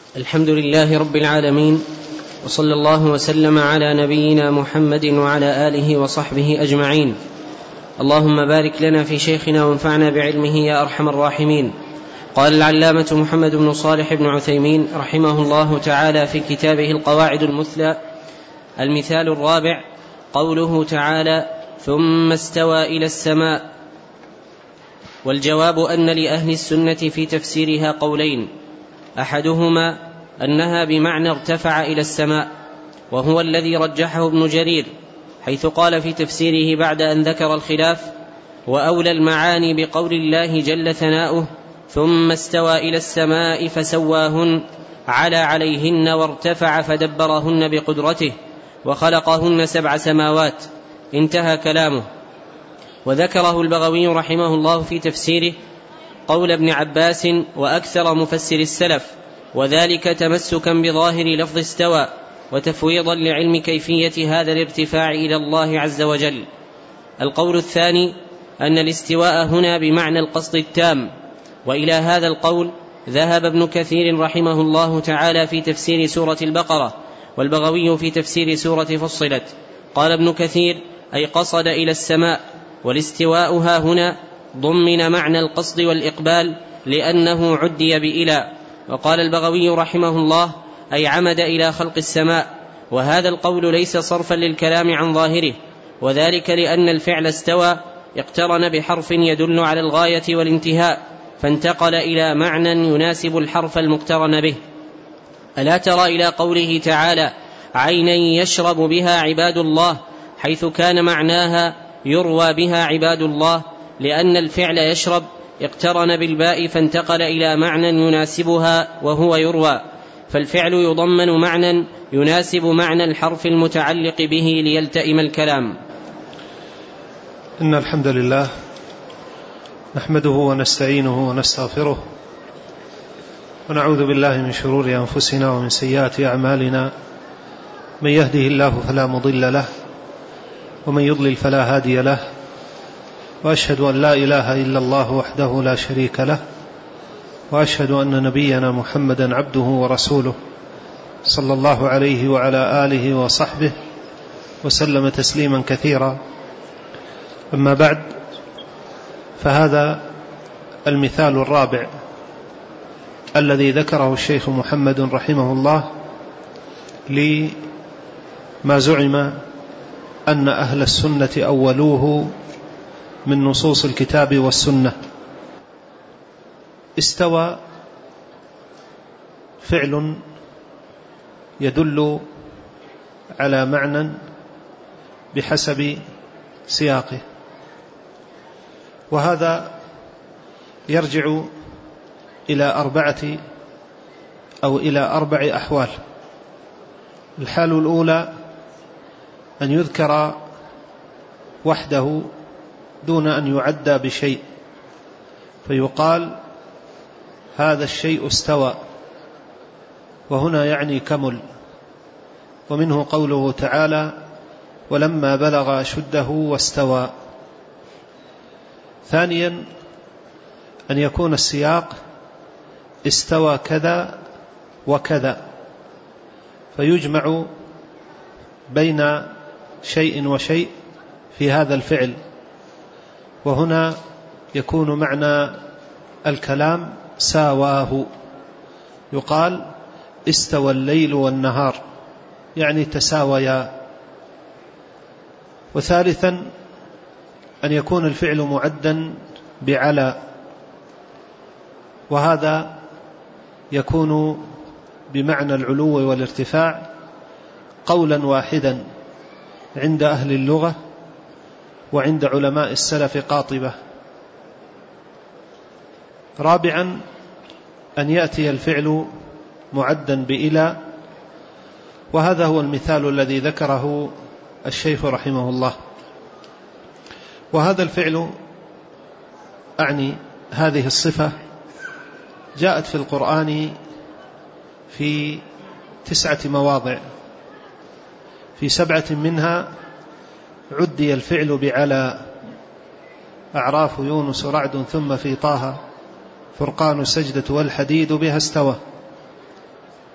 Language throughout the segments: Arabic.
الحمد لله رب العالمين، وصلى الله وسلم على نبينا محمد وعلى آله وصحبه أجمعين. اللهم بارك لنا في شيخنا وانفعنا بعلمه يا أرحم الراحمين. قال العلامة محمد بن صالح بن عثيمين رحمه الله تعالى في كتابه القواعد المثلى: المثال الرابع قوله تعالى: ثم استوى إلى السماء. والجواب أن لأهل السنة في تفسيرها قولين: أحدهما أنها بمعنى ارتفع إلى السماء، وهو الذي رجحه ابن جرير، حيث قال في تفسيره بعد أن ذكر الخلاف: وأولى المعاني بقول الله جل ثناؤه: ثم استوى إلى السماء فسواهن على عليهن وارتفع فدبرهن بقدرته وخلقهن 7 سماوات. انتهى كلامه. وذكره البغوي رحمه الله في تفسيره قول ابن عباس وأكثر مفسر السلف، وذلك تمسكا بظاهر لفظ استوى وتفويضا لعلم كيفية هذا الارتفاع إلى الله عز وجل. القول الثاني أن الاستواء هنا بمعنى القصد التام، وإلى هذا القول ذهب ابن كثير رحمه الله تعالى في تفسير سورة البقرة، والبغوي في تفسير سورة فصلت. قال ابن كثير: أي قصد إلى السماء، والاستواء ها هنا ضمن معنى القصد والإقبال لأنه عدي بإلى. وقال البغوي رحمه الله: أي عمد إلى خلق السماء. وهذا القول ليس صرفا للكلام عن ظاهره، وذلك لأن الفعل استوى اقترن بحرف يدل على الغاية والانتهاء، فانتقل إلى معنى يناسب الحرف المقترن به. ألا ترى إلى قوله تعالى: عينا يشرب بها عباد الله، حيث كان معناها يروى بها عباد الله، لأن الفعل يشرب اقترن بالباء فانتقل إلى معنى يناسبها وهو يروى، فالفعل يضمن معنى يناسب معنى الحرف المتعلق به ليلتئم الكلام. إن الحمد لله نحمده ونستعينه ونستغفره، ونعوذ بالله من شرور أنفسنا ومن سيئات أعمالنا. من يهده الله فلا مضل له، ومن يضلل فلا هادي له، وأشهد أن لا إله إلا الله وحده لا شريك له، وأشهد أن نبينا محمدا عبده ورسوله صلى الله عليه وعلى آله وصحبه وسلم تسليما كثيرا. أما بعد، فهذا المثال الرابع الذي ذكره الشيخ محمد رحمه الله لما زعم أن أهل السنة أولوه من نصوص الكتاب والسنة. استوى فعل يدل على معنى بحسب سياقه، وهذا يرجع إلى إلى 4 أحوال. الحال الأولى أن يذكر وحده دون أن يعدى بشيء، فيقال هذا الشيء استوى، وهنا يعني كمل. ومنه قوله تعالى: ولما بلغ أشده واستوى. ثانيا أن يكون السياق استوى كذا وكذا، فيجمع بين شيء وشيء في هذا الفعل، وهنا يكون معنى الكلام ساواه، يقال استوى الليل والنهار، يعني تساويا. وثالثا أن يكون الفعل معدا بعلى، وهذا يكون بمعنى العلو والارتفاع قولا واحدا عند أهل اللغة وعند علماء السلف قاطبة. رابعا أن يأتي الفعل معدا بإلى، وهذا هو المثال الذي ذكره الشيخ رحمه الله. وهذا الفعل، أعني هذه الصفة، جاءت في القرآن في 9 مواضع، في 7 منها عدي الفعل بعلى: أعراف، يونس، رعد، ثم في طه، فرقان، السجدة، والحديد بها استوى.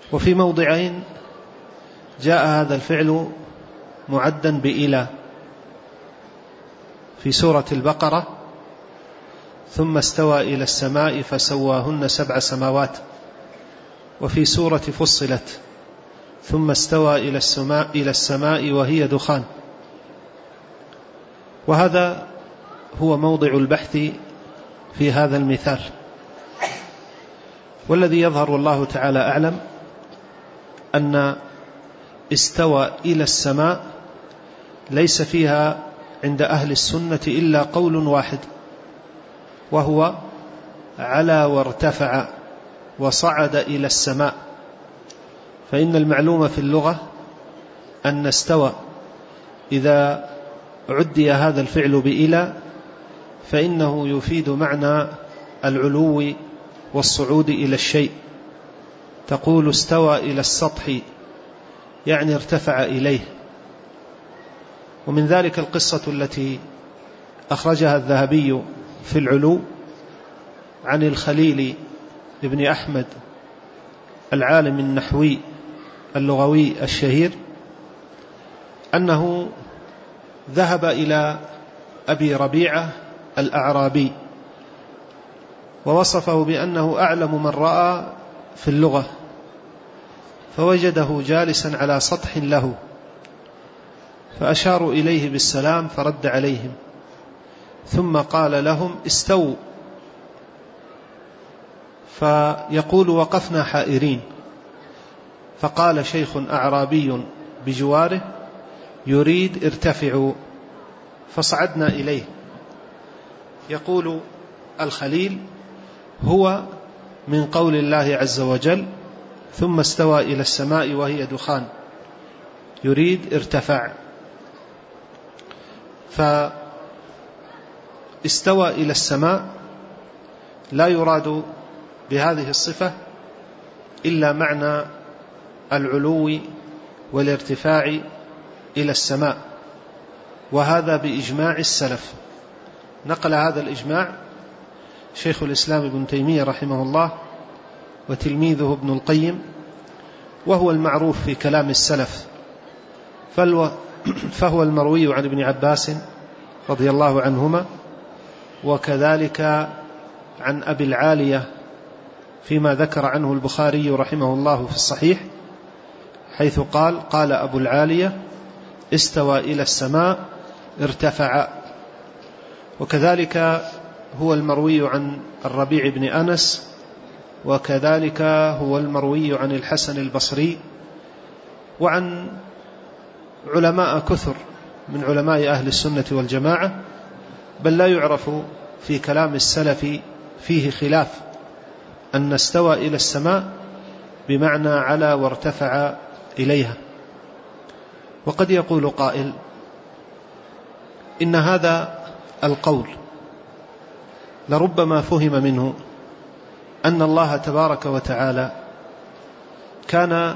وفي موضعين جاء هذا الفعل معدا بإلى: في سورة البقرة ثم استوى إلى السماء فسواهن 7 سماوات، وفي سورة فصلت ثم استوى إلى السماء وهي دخان. وهذا هو موضع البحث في هذا المثال، والذي يظهر والله تعالى أعلم أن استوى إلى السماء ليس فيها عند أهل السنة إلا قول واحد، وهو علا وارتفع وصعد إلى السماء. فإن المعلوم في اللغة أن استوى إذا عدي هذا الفعل بإلى فإنه يفيد معنى العلو والصعود إلى الشيء. تقول استوى إلى السطح، يعني ارتفع إليه. ومن ذلك القصة التي أخرجها الذهبي في العلو عن الخليل ابن أحمد العالم النحوي اللغوي الشهير، أنه ذهب إلى أبي ربيعة الأعرابي ووصفه بأنه أعلم من رأى في اللغة، فوجده جالسا على سطح له، فأشاروا إليه بالسلام فرد عليهم، ثم قال لهم استووا. فيقول وقفنا حائرين، فقال شيخ أعرابي بجواره يريد ارتفعوا، فصعدنا إليه. يقول الخليل هو من قول الله عز وجل ثم استوى إلى السماء وهي دخان، يريد ارتفع. فاستوى إلى السماء لا يراد بهذه الصفة إلا معنى العلو والارتفاع إلى السماء، وهذا بإجماع السلف. نقل هذا الإجماع شيخ الإسلام ابن تيمية رحمه الله وتلميذه ابن القيم، وهو المعروف في كلام السلف، فهو المروي عن ابن عباس رضي الله عنهما، وكذلك عن أبي العالية فيما ذكر عنه البخاري رحمه الله في الصحيح، حيث قال أبو العالية استوى إلى السماء ارتفع. وكذلك هو المروي عن الربيع بن أنس، وكذلك هو المروي عن الحسن البصري، وعن علماء كثر من علماء أهل السنة والجماعة، بل لا يعرف في كلام السلف فيه خلاف أن استوى إلى السماء بمعنى علا وارتفع إليها. وقد يقول قائل إن هذا القول لربما فهم منه أن الله تبارك وتعالى كان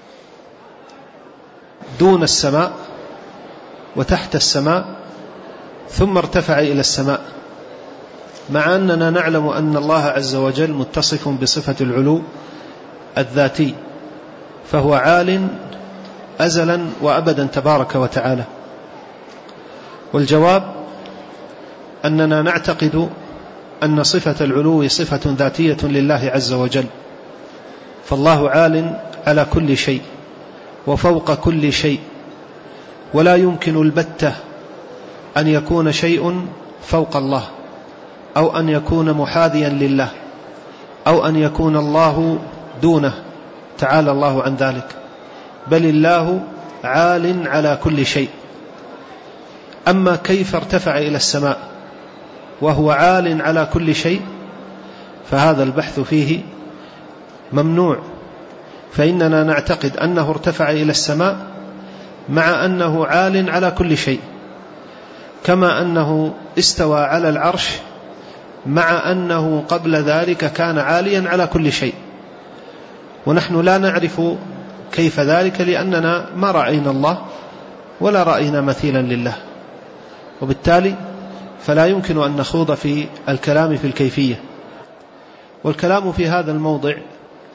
دون السماء وتحت السماء ثم ارتفع إلى السماء، مع أننا نعلم أن الله عز وجل متصف بصفة العلو الذاتي، فهو عال أزلا وأبدا تبارك وتعالى. والجواب أننا نعتقد أن صفة العلو صفة ذاتية لله عز وجل، فالله عال على كل شيء وفوق كل شيء، ولا يمكن البتة أن يكون شيء فوق الله، أو أن يكون محاذيا لله، أو أن يكون الله دونه، تعالى الله عن ذلك، بل الله عال على كل شيء. أما كيف ارتفع إلى السماء وهو عال على كل شيء فهذا البحث فيه ممنوع، فإننا نعتقد أنه ارتفع إلى السماء مع أنه عال على كل شيء، كما أنه استوى على العرش مع أنه قبل ذلك كان عاليا على كل شيء. ونحن لا نعرف كيف ذلك، لأننا ما رأينا الله ولا رأينا مثيلا لله، وبالتالي فلا يمكن أن نخوض في الكلام في الكيفية. والكلام في هذا الموضع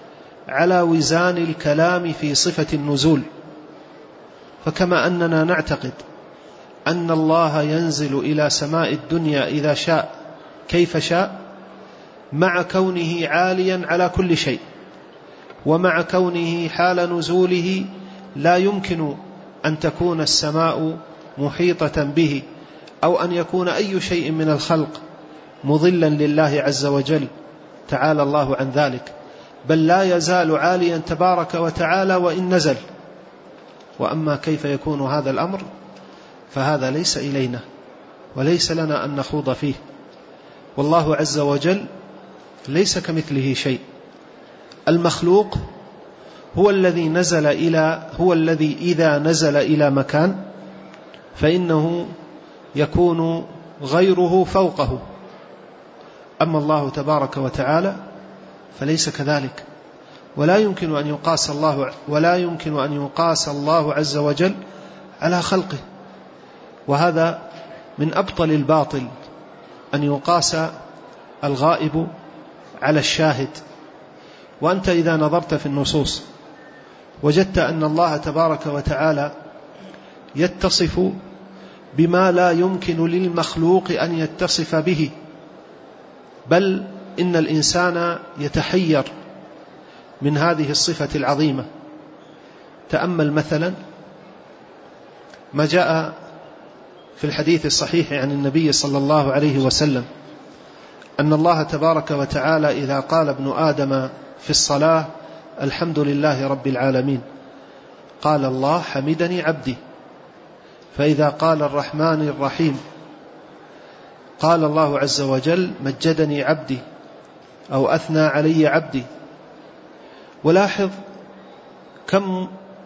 على وزان الكلام في صفة النزول. فكما أننا نعتقد أن الله ينزل إلى سماء الدنيا إذا شاء كيف شاء، مع كونه عاليا على كل شيء، ومع كونه حال نزوله لا يمكن أن تكون السماء محيطة به، أو أن يكون أي شيء من الخلق مضلا لله عز وجل، تعالى الله عن ذلك، بل لا يزال عاليا تبارك وتعالى وإن نزل. وأما كيف يكون هذا الأمر فهذا ليس إلينا وليس لنا أن نخوض فيه. والله عز وجل ليس كمثله شيء. المخلوق هو الذي إذا نزل إلى مكان فإنه يكون غيره فوقه، أما الله تبارك وتعالى فليس كذلك، ولا يمكن أن يقاس الله عز وجل على خلقه. وهذا من أبطل الباطل أن يقاس الغائب على الشاهد. وأنت إذا نظرت في النصوص وجدت أن الله تبارك وتعالى يتصف بما لا يمكن للمخلوق أن يتصف به، بل إن الإنسان يتحير من هذه الصفة العظيمة. تأمل مثلا ما جاء في الحديث الصحيح عن النبي صلى الله عليه وسلم أن الله تبارك وتعالى إذا قال ابن آدم في الصلاة الحمد لله رب العالمين قال الله حمدني عبدي، فإذا قال الرحمن الرحيم قال الله عز وجل مجدني عبدي أو أثنى علي عبدي. ولاحظ كم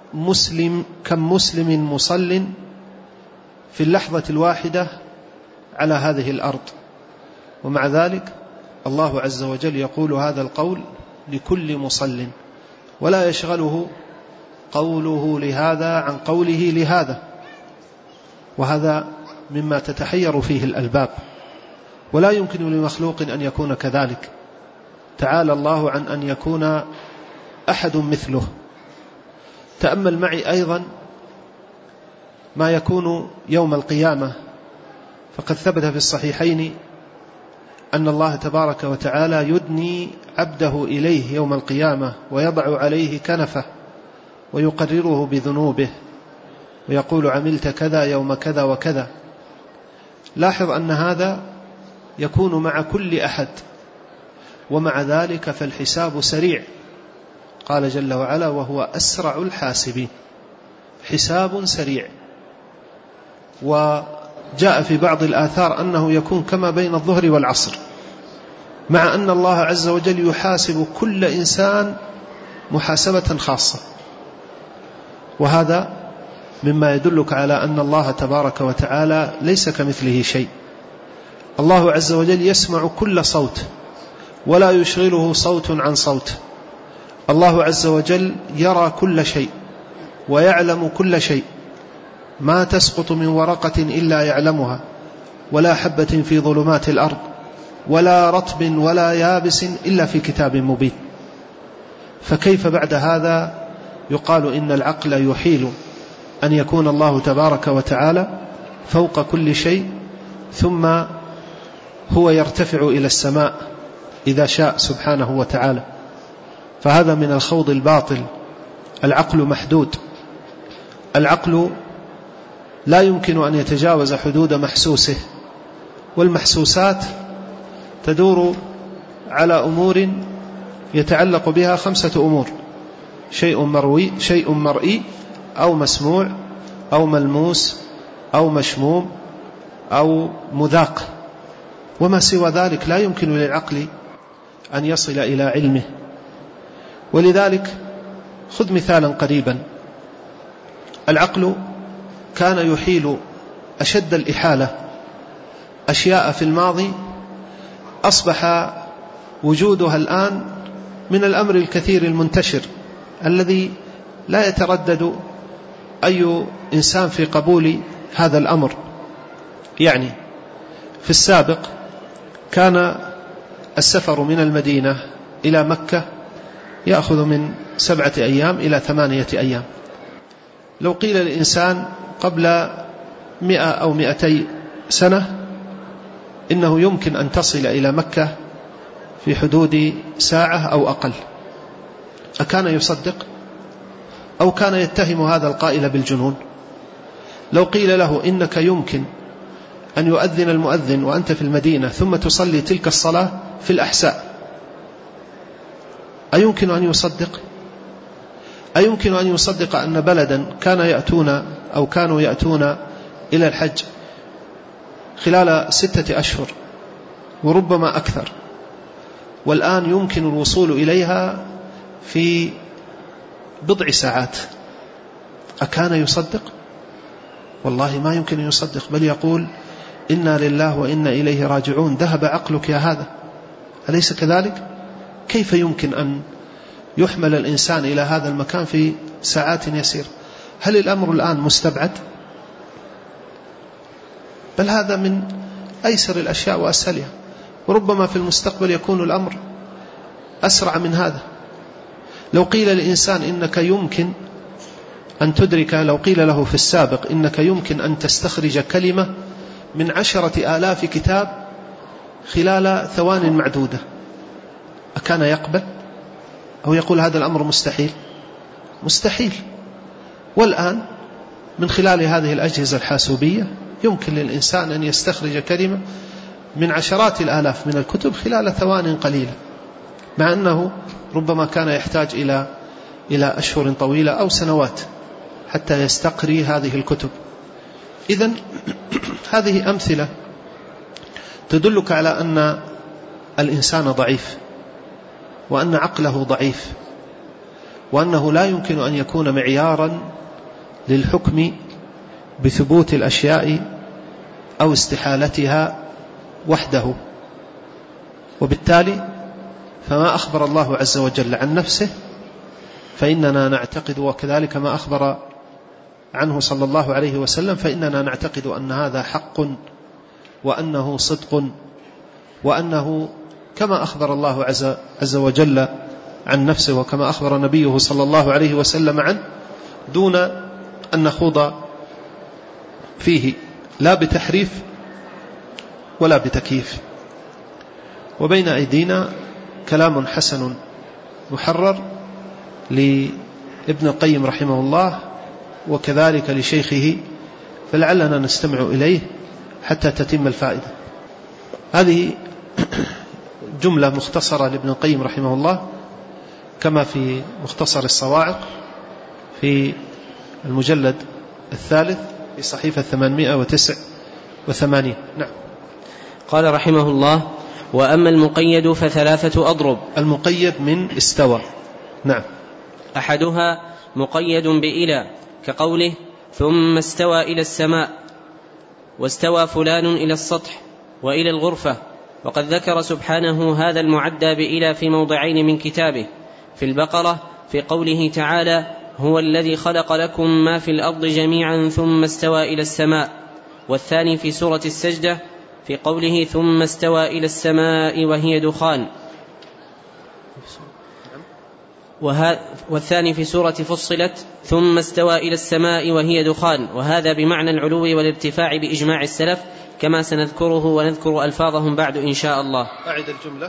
مسلم مصل في اللحظة الواحدة على هذه الأرض، ومع ذلك الله عز وجل يقول هذا القول لكل مصل، ولا يشغله قوله لهذا عن قوله لهذا. وهذا مما تتحير فيه الألباب، ولا يمكن لمخلوق أن يكون كذلك، تعالى الله عن أن يكون أحد مثله. تأمل معي أيضا ما يكون يوم القيامة، فقد ثبت في الصحيحين أن الله تبارك وتعالى يدني عبده إليه يوم القيامة ويضع عليه كنفه ويقرره بذنوبه ويقول عملت كذا يوم كذا وكذا. لاحظ أن هذا يكون مع كل أحد، ومع ذلك فالحساب سريع. قال جل وعلا وهو أسرع الحاسبين، حساب سريع. وجاء في بعض الآثار أنه يكون كما بين الظهر والعصر، مع أن الله عز وجل يحاسب كل إنسان محاسبة خاصة. وهذا مما يدلك على أن الله تبارك وتعالى ليس كمثله شيء. الله عز وجل يسمع كل صوت ولا يشغله صوت عن صوت. الله عز وجل يرى كل شيء ويعلم كل شيء، ما تسقط من ورقة إلا يعلمها، ولا حبة في ظلمات الأرض، ولا رطب ولا يابس إلا في كتاب مبين. فكيف بعد هذا يقال إن العقل يحيل أن يكون الله تبارك وتعالى فوق كل شيء ثم هو يرتفع إلى السماء إذا شاء سبحانه وتعالى؟ فهذا من الخوض الباطل. العقل محدود، العقل لا يمكن أن يتجاوز حدود محسوسه، والمحسوسات تدور على أمور يتعلق بها 5 أمور: شيء مرئي أو مسموع أو ملموس أو مشموم أو مذاق، وما سوى ذلك لا يمكن للعقل أن يصل إلى علمه. ولذلك خذ مثالا قريبا: العقل كان يحيل أشد الإحالة أشياء في الماضي أصبح وجودها الآن من الأمر الكثير المنتشر الذي لا يتردد أي إنسان في قبول هذا الأمر. يعني في السابق كان السفر من المدينة إلى مكة يأخذ من 7 أيام إلى 8 أيام. لو قيل للإنسان قبل 100 أو 200 سنة إنه يمكن أن تصل إلى مكة في حدود ساعة أو أقل، أكان يصدق أو كان يتهم هذا القائل بالجنون؟ لو قيل له إنك يمكن أن يؤذن المؤذن وأنت في المدينة ثم تصلي تلك الصلاة في الأحساء، أيمكن أن يصدق؟ أيمكن أن يصدق أن بلدا كانوا يأتون إلى الحج خلال 6 أشهر وربما أكثر، والآن يمكن الوصول إليها في بضع ساعات، أكان يصدق؟ والله ما يمكن أن يصدق، بل يقول إنا لله وإنا إليه راجعون، ذهب عقلك يا هذا، أليس كذلك؟ كيف يمكن أن يحمل الإنسان إلى هذا المكان في ساعات يسيرة؟ هل الأمر الآن مستبعد؟ بل هذا من أيسر الأشياء وأسهلها، وربما في المستقبل يكون الأمر أسرع من هذا. لو قيل للإنسان إنك يمكن أن تدرك، لو قيل له في السابق إنك يمكن أن تستخرج كلمة من 10,000 كتاب خلال ثوان معدودة، أكان يقبل أو يقول هذا الأمر مستحيل؟ مستحيل. والآن من خلال هذه الأجهزة الحاسوبية يمكن للإنسان أن يستخرج كلمة من 10,000 من الكتب خلال ثوان قليلة، مع أنه ربما كان يحتاج إلى أشهر طويلة أو سنوات حتى يستقري هذه الكتب. إذن هذه أمثلة تدلك على أن الإنسان ضعيف، وأن عقله ضعيف، وأنه لا يمكن أن يكون معيارا للحكم بثبوت الأشياء أو استحالتها وحده. وبالتالي فما أخبر الله عز وجل عن نفسه فإننا نعتقد، وكذلك ما أخبر عنه صلى الله عليه وسلم فإننا نعتقد أن هذا حق وأنه صدق، وأنه كما أخبر الله عز وجل عن نفسه وكما أخبر نبيه صلى الله عليه وسلم عنه، دون أن نخوض فيه لا بتحريف ولا بتكييف. وبين أيدينا كلام حسن محرر لابن القيم رحمه الله وكذلك لشيخه، فلعلنا نستمع إليه حتى تتم الفائدة. هذه جملة مختصرة لابن القيم رحمه الله كما في مختصر الصواعق في المجلد 3 في صحيفة 889. نعم. قال رحمه الله: وأما المقيد ف3 أضرب. المقيد من استوى. نعم. أحدها مقيد بإلى، كقوله ثم استوى إلى السماء، واستوى فلان إلى السطح وإلى الغرفة، وقد ذكر سبحانه هذا المعدى بإلى في موضعين من كتابه، في البقرة في قوله تعالى: هو الذي خلق لكم ما في الأرض جميعا ثم استوى إلى السماء، والثاني في سورة السجدة في قوله ثم استوى إلى السماء وهي دخان، والثاني في سورة فصلت ثم استوى إلى السماء وهي دخان، وهذا بمعنى العلو والارتفاع بإجماع السلف كما سنذكره ونذكر ألفاظهم بعد إن شاء الله. أعد الجملة.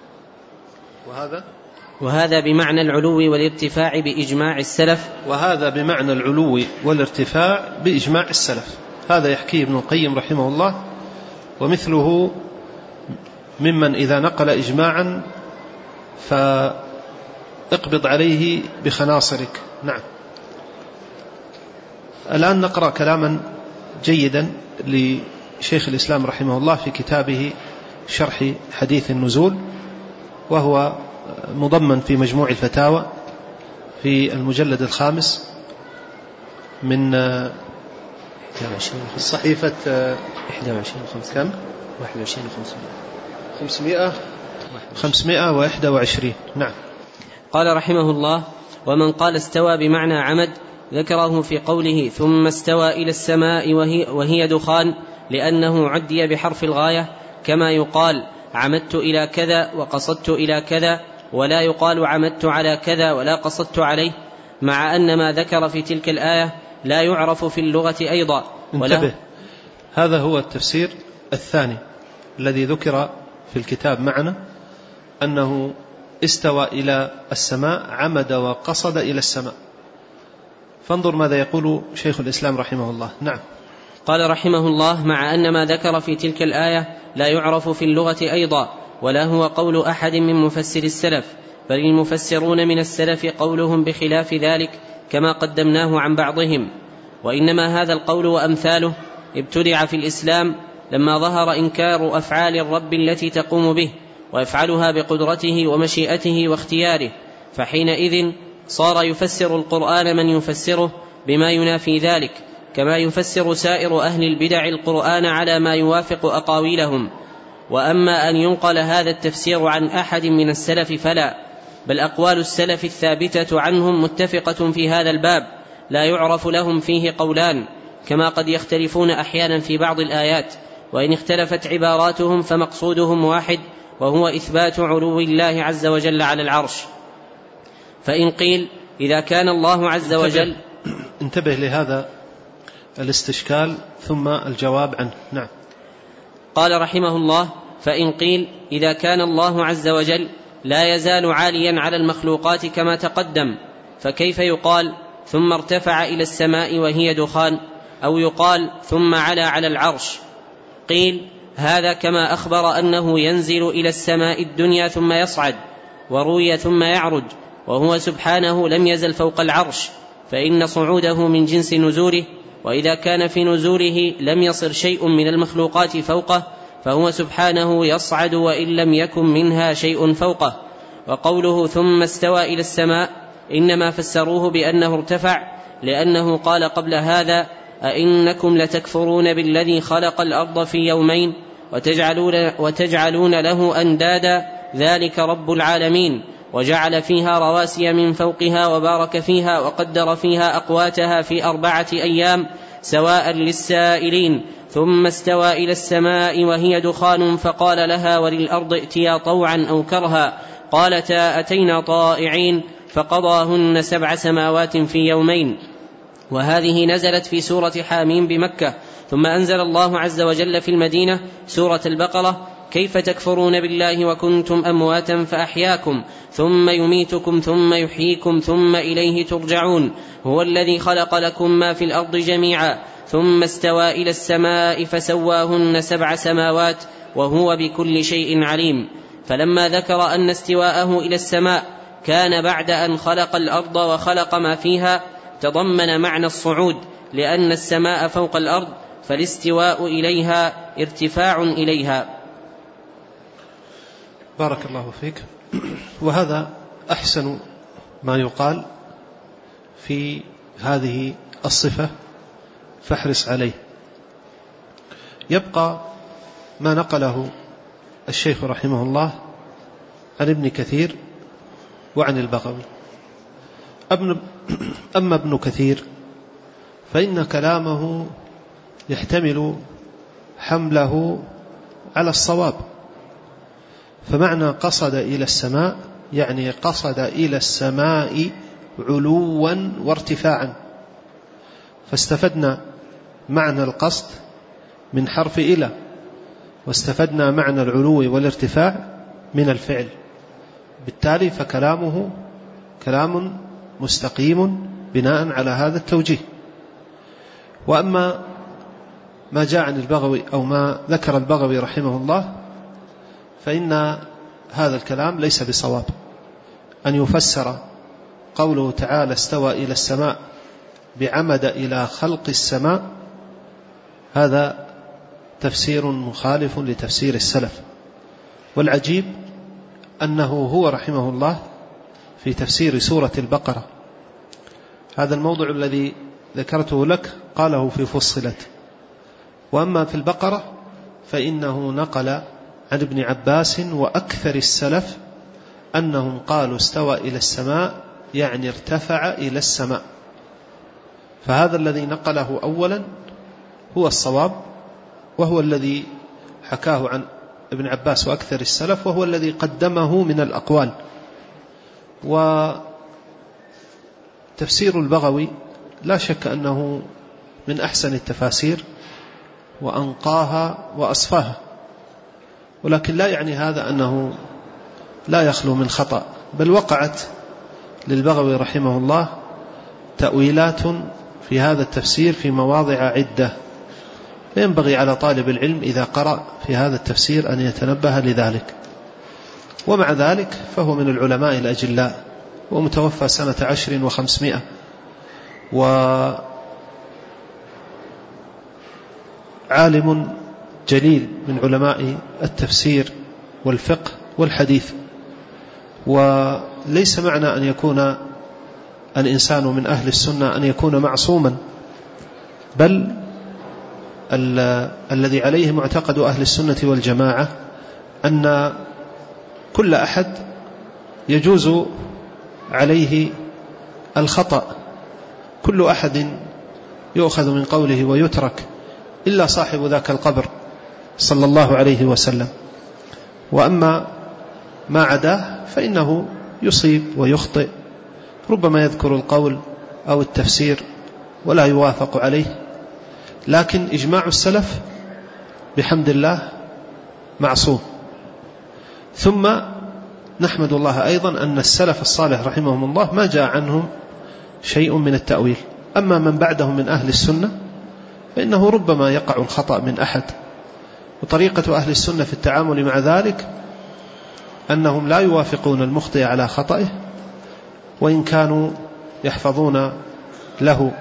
وهذا بمعنى العلو والارتفاع بإجماع السلف. وهذا بمعنى العلو والارتفاع بإجماع السلف. هذا يحكيه ابن القيم رحمه الله، ومثله ممن إذا نقل إجماعا فاقبض عليه بخناصرك. نعم. الآن نقرأ كلاما جيدا لشيخ الإسلام رحمه الله في كتابه شرح حديث النزول، وهو مضمن في مجموع الفتاوى في المجلد 5 من صحيفة 21 521. نعم. قال رحمه الله: ومن قال استوى بمعنى عمد ذكره في قوله ثم استوى إلى السماء وهي دخان، لأنه عدي بحرف الغاية، كما يقال عمدت إلى كذا وقصدت إلى كذا، ولا يقال عمدت على كذا ولا قصدت عليه، مع أن ما ذكر في تلك الآية لا يعرف في اللغة أيضا. انتبه، هذا هو التفسير الثاني الذي ذكر في الكتاب معنا، أنه استوى إلى السماء، عمد وقصد إلى السماء. فانظر ماذا يقول شيخ الإسلام رحمه الله. نعم. قال رحمه الله: مع أن ما ذكر في تلك الآية لا يعرف في اللغة أيضا، ولا هو قول أحد من مفسر السلف، بل المفسرون من السلف قولهم بخلاف ذلك كما قدمناه عن بعضهم. وإنما هذا القول وأمثاله ابتدع في الإسلام لما ظهر إنكار أفعال الرب التي تقوم به ويفعلها بقدرته ومشيئته واختياره، فحينئذ صار يفسر القرآن من يفسره بما ينافي ذلك، كما يفسر سائر أهل البدع القرآن على ما يوافق أقاويلهم. وأما أن ينقل هذا التفسير عن أحد من السلف فلا، بل أقوال السلف الثابتة عنهم متفقة في هذا الباب، لا يعرف لهم فيه قولان، كما قد يختلفون أحيانا في بعض الآيات، وإن اختلفت عباراتهم فمقصودهم واحد، وهو إثبات علو الله عز وجل على العرش. فإن قيل إذا كان الله عز وجل، انتبه لهذا الاستشكال ثم الجواب عنه. نعم. قال رحمه الله: فإن قيل إذا كان الله عز وجل لا يزال عاليا على المخلوقات كما تقدم، فكيف يقال ثم ارتفع إلى السماء وهي دخان، أو يقال ثم علا على العرش؟ قيل هذا كما أخبر أنه ينزل إلى السماء الدنيا ثم يصعد، وروي ثم يعرج، وهو سبحانه لم يزل فوق العرش، فإن صعوده من جنس نزوله، وإذا كان في نزوله لم يصر شيء من المخلوقات فوقه، فهو سبحانه يصعد وإن لم يكن منها شيء فوقه. وقوله ثم استوى إلى السماء إنما فسروه بأنه ارتفع، لأنه قال قبل هذا: أئنكم لتكفرون بالذي خلق الأرض في يومين وتجعلون له أندادا ذلك رب العالمين، وجعل فيها رواسي من فوقها وبارك فيها وقدر فيها أقواتها في 4 أيام سواء للسائلين، ثم استوى إلى السماء وهي دخان فقال لها وللأرض ائتيا طوعا أو كرها قالتا أتينا طائعين، فقضاهن 7 سماوات في يومين. وهذه نزلت في سورة حاميم بمكة. ثم أنزل الله عز وجل في المدينة سورة البقرة: كيف تكفرون بالله وكنتم أمواتا فأحياكم ثم يميتكم ثم يحييكم ثم إليه ترجعون، هو الذي خلق لكم ما في الأرض جميعا ثم استوى إلى السماء فسواهن 7 سماوات وهو بكل شيء عليم. فلما ذكر أن استواءه إلى السماء كان بعد أن خلق الأرض وخلق ما فيها، تضمن معنى الصعود، لأن السماء فوق الأرض، فالاستواء إليها ارتفاع إليها. بارك الله فيك. وهذا أحسن ما يقال في هذه الصفة، فاحرص عليه. يبقى ما نقله الشيخ رحمه الله عن ابن كثير وعن البغوي. أما ابن كثير فإن كلامه يحتمل حمله على الصواب، فمعنى قصد إلى السماء يعني قصد إلى السماء علوا وارتفاعا، فاستفدنا معنى القصد من حرف إلى، واستفدنا معنى العلو والارتفاع من الفعل، بالتالي فكلامه كلام مستقيم بناء على هذا التوجيه. وأما ما جاء عن البغوي أو ما ذكر البغوي رحمه الله فإن هذا الكلام ليس بصواب، أن يفسر قوله تعالى استوى إلى السماء بعمد إلى خلق السماء، هذا تفسير مخالف لتفسير السلف. والعجيب أنه هو رحمه الله في تفسير سورة البقرة، هذا الموضع الذي ذكرته لك قاله في فصلت، وأما في البقرة فإنه نقل عن ابن عباس وأكثر السلف أنهم قالوا استوى إلى السماء يعني ارتفع إلى السماء، فهذا الذي نقله أولا هو الصواب، وهو الذي حكاه عن ابن عباس وأكثر السلف، وهو الذي قدمه من الأقوال، وتفسير البغوي لا شك أنه من أحسن التفاسير وأنقاها وأصفاها، ولكن لا يعني هذا أنه لا يخلو من خطأ، بل وقعت للبغوي رحمه الله تأويلات في هذا التفسير في مواضع عدة، فينبغي على طالب العلم إذا قرأ في هذا التفسير أن يتنبه لذلك. ومع ذلك فهو من العلماء الأجلاء، ومتوفى سنة 10 و500، وعالم جليل من علماء التفسير والفقه والحديث. وليس معنى أن يكون الإنسان من أهل السنة أن يكون معصوما، بل الذي عليه معتقد أهل السنة والجماعة أن كل أحد يجوز عليه الخطأ، كل أحد يؤخذ من قوله ويترك إلا صاحب ذاك القبر صلى الله عليه وسلم، وأما ما عداه فإنه يصيب ويخطئ، ربما يذكر القول أو التفسير ولا يوافق عليه، لكن إجماع السلف بحمد الله معصوم. ثم نحمد الله أيضا أن السلف الصالح رحمهم الله ما جاء عنهم شيء من التأويل. أما من بعدهم من أهل السنة فإنه ربما يقع الخطأ من أحد، وطريقة أهل السنة في التعامل مع ذلك أنهم لا يوافقون المخطئ على خطئه، وإن كانوا يحفظون له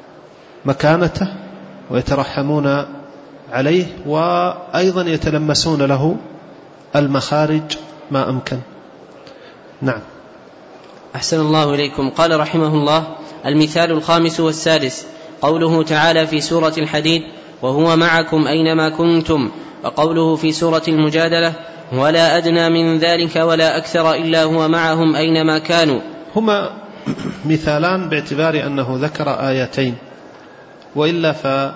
مكانته ويترحمون عليه، وأيضا يتلمسون له المخارج ما أمكن. نعم. أحسن الله إليكم. قال رحمه الله: المثال الخامس والسادس قوله تعالى في سورة الحديد: وهو معكم أينما كنتم، وقوله في سورة المجادلة: ولا أدنى من ذلك ولا أكثر إلا هو معهم أينما كانوا. هما مثالان باعتبار أنه ذكر آيتين، وإلا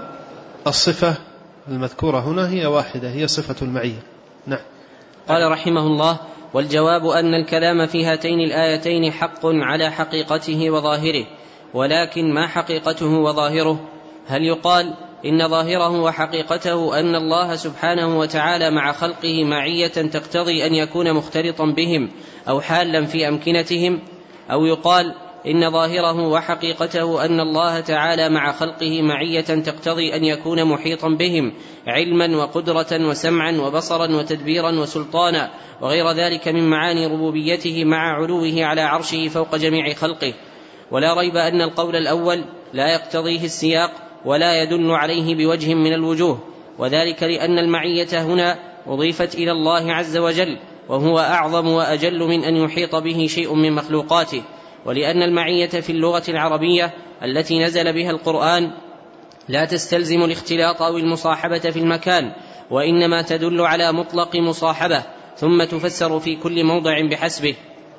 فالصفة المذكورة هنا هي واحدة، هي صفة المعية. نعم. قال رحمه الله: والجواب أن الكلام في هاتين الآيتين حق على حقيقته وظاهره، ولكن ما حقيقته وظاهره؟ هل يقال إن ظاهره وحقيقته أن الله سبحانه وتعالى مع خلقه معية تقتضي أن يكون مختلطا بهم أو حالا في أمكنتهم؟ أو يقال إن ظاهره وحقيقته أن الله تعالى مع خلقه معية تقتضي أن يكون محيطا بهم علما وقدرة وسمعا وبصرا وتدبيرا وسلطانا وغير ذلك من معاني ربوبيته مع علوه على عرشه فوق جميع خلقه؟ ولا ريب أن القول الأول لا يقتضيه السياق ولا يدل عليه بوجه من الوجوه، وذلك لأن المعية هنا أضيفت إلى الله عز وجل، وهو أعظم وأجل من أن يحيط به شيء من مخلوقاته، ولأن المعية في اللغة العربية التي نزل بها القرآن لا تستلزم الاختلاط أو المصاحبة في المكان، وإنما تدل على مطلق مصاحبة، ثم تفسر في كل موضع بحسبه.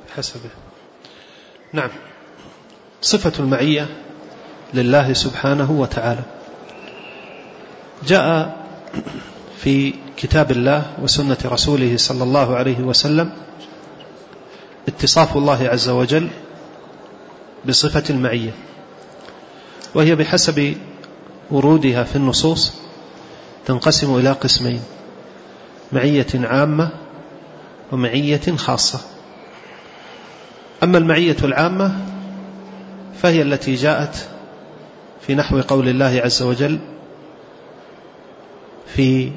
نعم. صفة المعية لله سبحانه وتعالى جاء في كتاب الله وسنة رسوله صلى الله عليه وسلم اتصاف الله عز وجل بصفة المعية، وهي بحسب ورودها في النصوص تنقسم إلى قسمين: معية عامة ومعية خاصة. أما المعية العامة فهي التي جاءت في نحو قول الله عز وجل في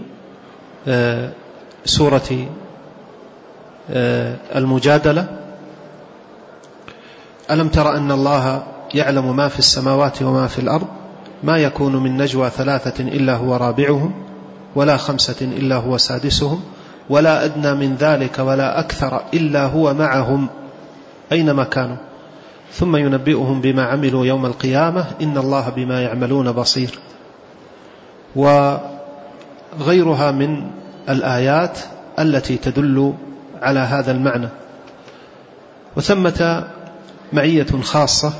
سورة المجادلة: ألم تر أن الله يعلم ما في السماوات وما في الأرض، ما يكون من نجوى 3 إلا هو رابعهم ولا 5 إلا هو سادسهم ولا أدنى من ذلك ولا أكثر إلا هو معهم أينما كانوا ثم ينبئهم بما عملوا يوم القيامة إن الله بما يعملون بصير. وغيرها من الآيات التي تدل على هذا المعنى. وثمة معية خاصة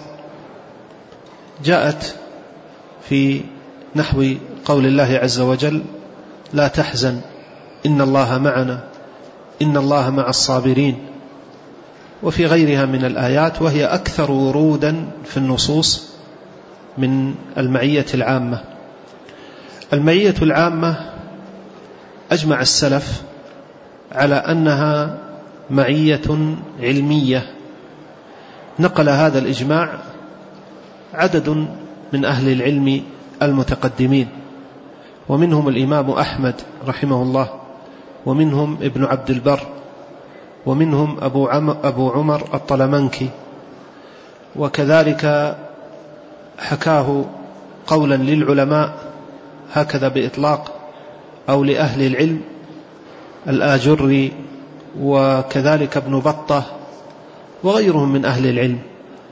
جاءت في نحو قول الله عز وجل: لا تحزن إن الله معنا إن الله مع الصابرين. وفي غيرها من الآيات، وهي أكثر ورودا في النصوص من المعية العامة. المعية العامة أجمع السلف على أنها معية علمية، نقل هذا الإجماع عدد من أهل العلم المتقدمين، ومنهم الإمام أحمد رحمه الله، ومنهم ابن عبد البر، ومنهم أبو عمر الطلمنكي، وكذلك حكاه قولا للعلماء هكذا بإطلاق أو لأهل العلم الآجري، وكذلك ابن بطة وغيرهم من أهل العلم.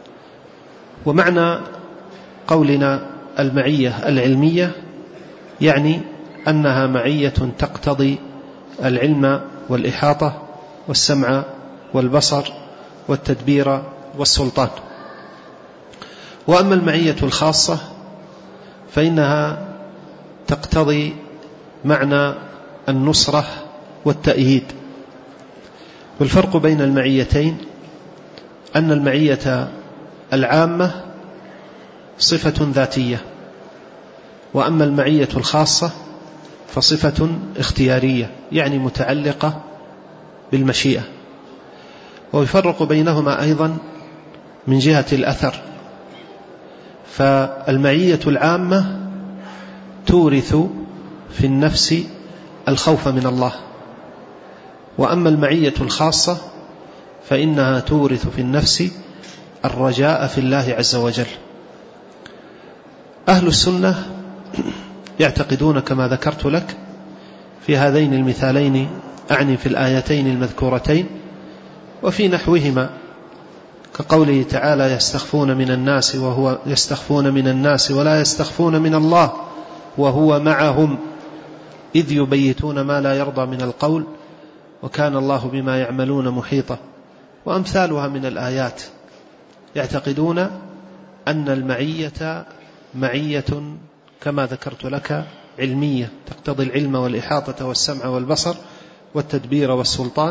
ومعنى قولنا المعية العلمية يعني أنها معية تقتضي العلم والإحاطة والسمع والبصر والتدبير والسلطان. وأما المعية الخاصة فإنها تقتضي معنى النصرة والتأييد. والفرق بين المعيتين أن المعية العامة صفة ذاتية، وأما المعية الخاصة فصفة اختيارية، يعني متعلقة بالمشيئة. ويفرق بينهما أيضا من جهة الأثر، فالمعية العامة تورث في النفس الخوف من الله، وأما المعية الخاصة فإنها تورث في النفس الرجاء في الله عز وجل. أهل السنة يعتقدون كما ذكرت لك في هذين المثالين، أعني في الآيتين المذكورتين وفي نحوهما، كقوله تعالى يستخفون من الناس ولا يستخفون من الله وهو معهم إذ يبيتون ما لا يرضى من القول وكان الله بما يعملون محيطا، وأمثالها من الآيات. يعتقدون أن المعية معية كما ذكرت لك علمية، تقتضي العلم والإحاطة والسمع والبصر والتدبير والسلطان،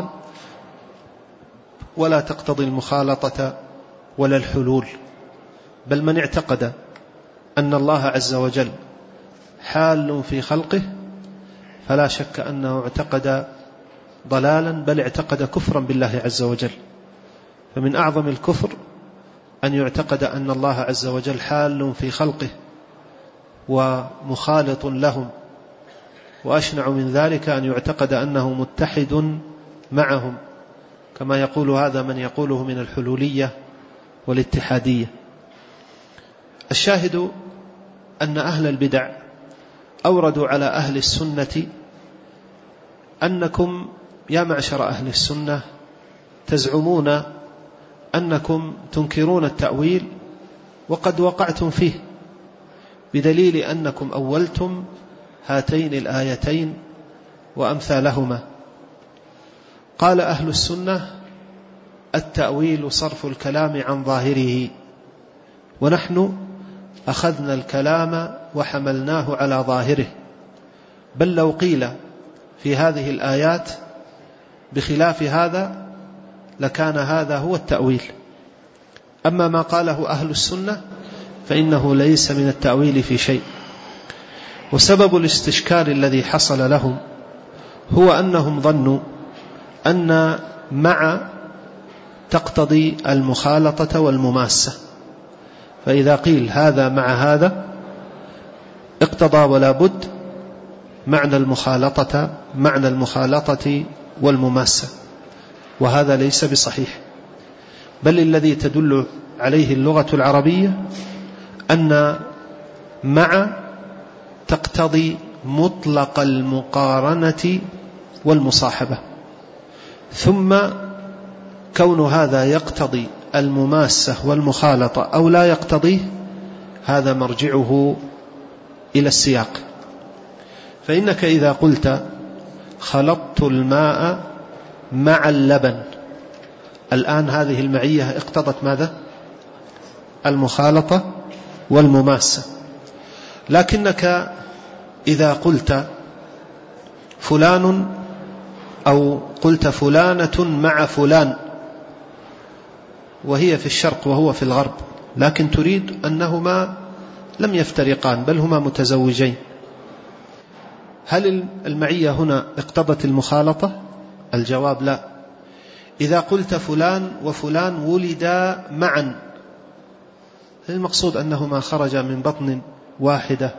ولا تقتضي المخالطة ولا الحلول. بل من اعتقد أن الله عز وجل حال في خلقه فلا شك أنه اعتقد ضلالا، بل اعتقد كفرا بالله عز وجل. فمن أعظم الكفر أن يعتقد أن الله عز وجل حال في خلقه ومخالط لهم، وأشنع من ذلك أن يعتقد أنه متحد معهم، كما يقول هذا من يقوله من الحلولية والاتحادية. الشاهد أن أهل البدع أوردوا على أهل السنة أنكم يا معشر أهل السنة تزعمون أنكم تنكرون التأويل وقد وقعتم فيه، بدليل أنكم أولتم هاتين الآيتين وأمثالهما. قال أهل السنة التأويل صرف الكلام عن ظاهره، ونحن أخذنا الكلام وحملناه على ظاهره، بل لو قيل في هذه الآيات بخلاف هذا لكان هذا هو التأويل. أما ما قاله أهل السنة فإنه ليس من التأويل في شيء. وسبب الاستشكال الذي حصل لهم هو أنهم ظنوا أن مع تقتضي المخالطة والمماسة، فإذا قيل هذا مع هذا اقتضى ولا بد معنى المخالطة والمماسة، وهذا ليس بصحيح. بل الذي تدل عليه اللغة العربية أن مع تقتضي مطلق المقارنة والمصاحبة، ثم كون هذا يقتضي المماسة والمخالطة أو لا يقتضيه هذا مرجعه إلى السياق. فإنك إذا قلت خلطت الماء مع اللبن، الآن هذه المعية اقتضت ماذا؟ المخالطة والمماسة. لكنك إذا قلت فلان أو قلت فلانة مع فلان، وهي في الشرق وهو في الغرب، لكن تريد أنهما لم يفترقان بل هما متزوجين. هل المعية هنا اقتضت المخالطة؟ الجواب لا. إذا قلت فلان وفلان ولدا معا، المقصود أنهما خرجا من بطن واحدة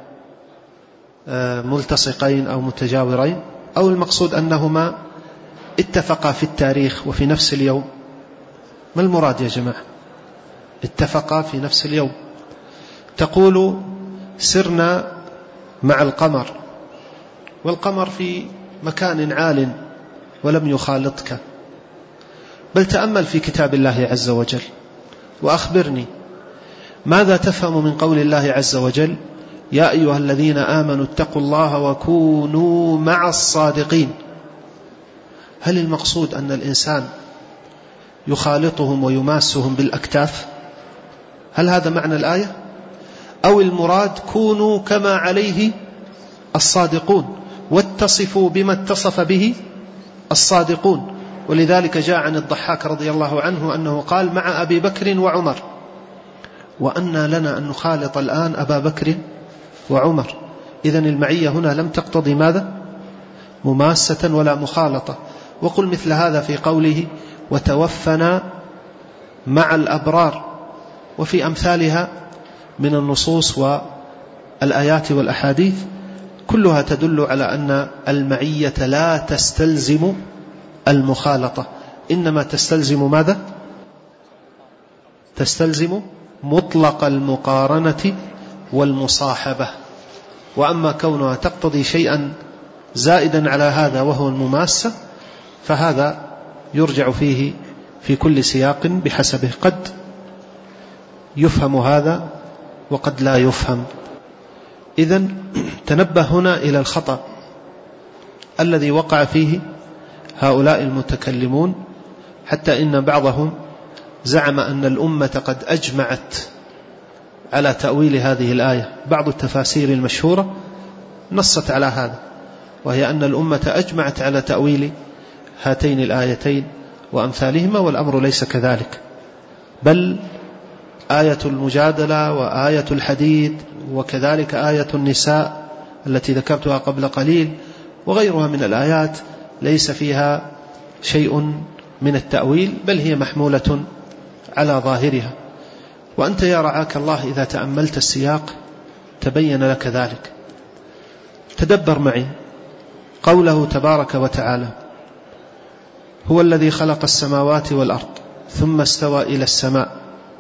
ملتصقين أو متجاورين، أو المقصود أنهما اتفقا في التاريخ وفي نفس اليوم؟ ما المراد يا جماعة؟ اتفقا في نفس اليوم. تقول سرنا مع القمر، والقمر في مكان عال ولم يخالطك، بل تأمل في كتاب الله عز وجل وأخبرني ماذا تفهم من قول الله عز وجل: يا أيها الذين آمنوا اتقوا الله وكونوا مع الصادقين. هل المقصود أن الإنسان يخالطهم ويماسهم بالأكتاف؟ هل هذا معنى الآية؟ أو المراد كونوا كما عليه الصادقون، واتصفوا بما اتصف به الصادقون. ولذلك جاء عن الضحاك رضي الله عنه أنه قال: مع أبي بكر وعمر. وأنى لنا أن نخالط الآن أبا بكر وعمر. إذن المعية هنا لم تقتضي ماذا؟ مماسة ولا مخالطة. وقل مثل هذا في قوله: وتوفنا مع الأبرار، وفي أمثالها من النصوص والآيات والأحاديث، كلها تدل على أن المعية لا تستلزم المخالطة، إنما تستلزم ماذا؟ تستلزم مطلق المقارنة والمصاحبة. وأما كونها تقتضي شيئا زائدا على هذا وهو المماسة، فهذا يرجع فيه في كل سياق بحسبه، قد يفهم هذا وقد لا يفهم. إذن تنبه هنا إلى الخطأ الذي وقع فيه هؤلاء المتكلمون، حتى إن بعضهم زعم أن الأمة قد أجمعت على تأويل هذه الآية. بعض التفاسير المشهورة نصت على هذا، وهي أن الأمة أجمعت على تأويل هاتين الآيتين وأمثالهما، والأمر ليس كذلك، بل آية المجادلة وآية الحديد وكذلك آية النساء التي ذكرتها قبل قليل وغيرها من الآيات ليس فيها شيء من التأويل، بل هي محمولة على ظاهرها. وأنت يا رعاك الله إذا تأملت السياق تبين لك ذلك. تدبر معي قوله تبارك وتعالى: هو الذي خلق السماوات والأرض ثم استوى إلى السماء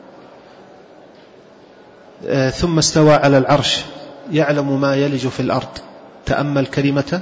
ثم استوى على العرش يعلم ما يلج في الأرض. تأمل كلمة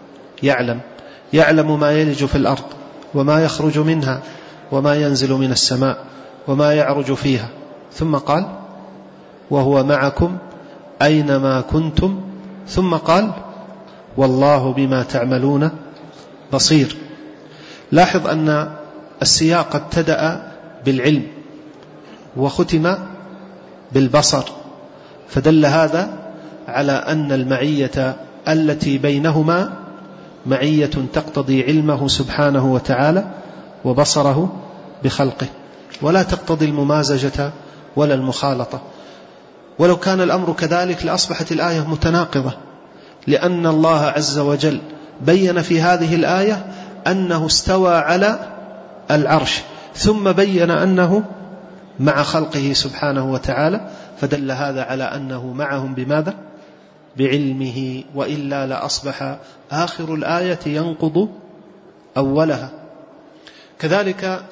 يعلم ما يلج في الأرض وما يخرج منها وما ينزل من السماء وما يعرج فيها. ثم قال: وهو معكم أينما كنتم. ثم قال: والله بما تعملون بصير. لاحظ أن السياق ابتدأ بالعلم وختم بالبصر، فدل هذا على أن المعية التي بينهما معية تقتضي علمه سبحانه وتعالى وبصره بخلقه، ولا تقتضي الممازجة ولا المخالطة. ولو كان الأمر كذلك لأصبحت الآية متناقضة، لأن الله عز وجل بين في هذه الآية أنه استوى على العرش، ثم بين أنه مع خلقه سبحانه وتعالى، فدل هذا على أنه معهم بماذا؟ بعلمه، وإلا لأصبح آخر الآية ينقض أولها. كذلك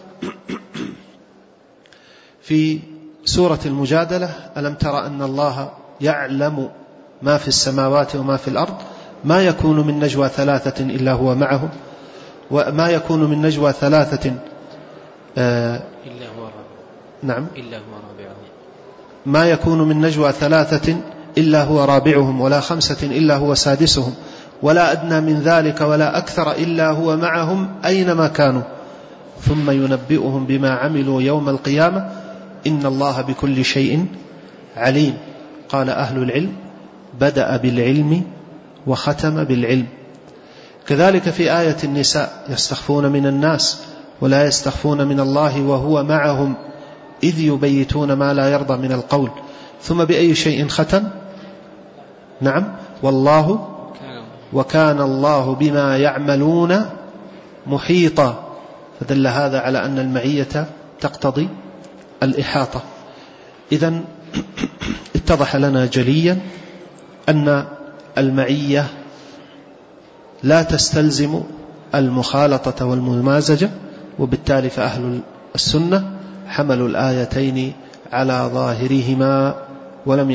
في سورة المجادلة: ألم تر أن الله يعلم ما في السماوات وما في الأرض ما يكون من نجوى ثلاثة إلا هو معهم، وما يكون من نجوى ثلاثة إلا هو نعم إلا هو رابعهم، ما يكون من نجوى ثلاثة إلا هو رابعهم، ولا خمسة إلا هو سادسهم، ولا أدنى من ذلك ولا أكثر إلا هو معهم أينما كانوا ثم ينبئهم بما عملوا يوم القيامة إن الله بكل شيء عليم. قال أهل العلم: بدأ بالعلم وختم بالعلم. كذلك في آية النساء: يستخفون من الناس ولا يستخفون من الله وهو معهم إذ يبيتون ما لا يرضى من القول. ثم بأي شيء ختم؟ نعم، والله وكان الله بما يعملون محيطا. فدل هذا على أن المعية تقتضي الإحاطة. إذن اتضح لنا جليا أن المعية لا تستلزم المخالطة والممازجة، وبالتالي فأهل السنة حملوا الآيتين على ظاهرهما ولم